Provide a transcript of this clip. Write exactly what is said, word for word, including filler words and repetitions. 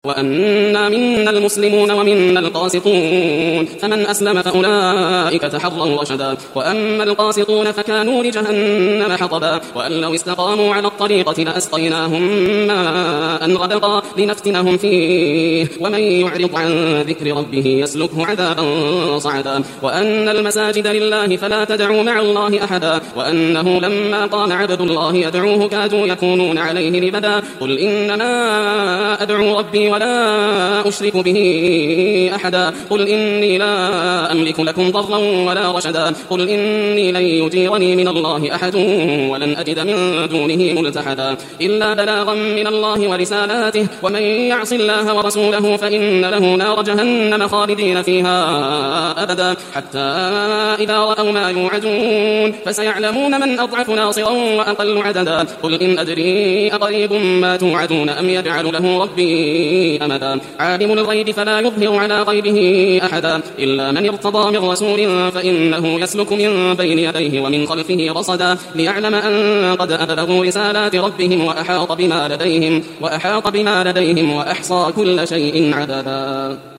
وأنا منا المسلمون ومنا القاسطون فمن أسلم فأولئك تحروا رشدا وأما القاسطون فكانوا لجهنم حطبا وأن لو استقاموا على الطريقة لأسقيناهم ماء غدقا لنفتنهم فيه ومن يعرض عن ذكر ربه يسلكه عذابا صعدا وأن المساجد لله فلا تدعوا مع الله أحدا وأنه لما قام عبد الله يدعوه كادوا يكونون عليه لبدا قل إنما أدعو ربي ولا أشرك به أحدا قل إني لا أملك لكم ضرا ولا رشدا قل إني لن يجيرني من الله أحد ولن أجد من دونه ملتحدا إلا بلاغا من الله ورسالاته ومن يعص الله ورسوله فإن له نار جهنم خالدين فيها أبدا حتى إذا رأوا ما يوعدون فسيعلمون من أضعف ناصرا وأقل عددا قل إن أدري أقريب ما توعدون أم يجعل له ربي أمدا عالم الغيب فلا يظهر على غيبه أحدا إلا من ارتضى من رسول فإنه يسلك من بين يديه ومن خلفه رصدا ليعلم أن قد أبلغوا رسالات ربهم وأحاط بما لديهم وأحاط بما لديهم وأحصى كل شيء عددا.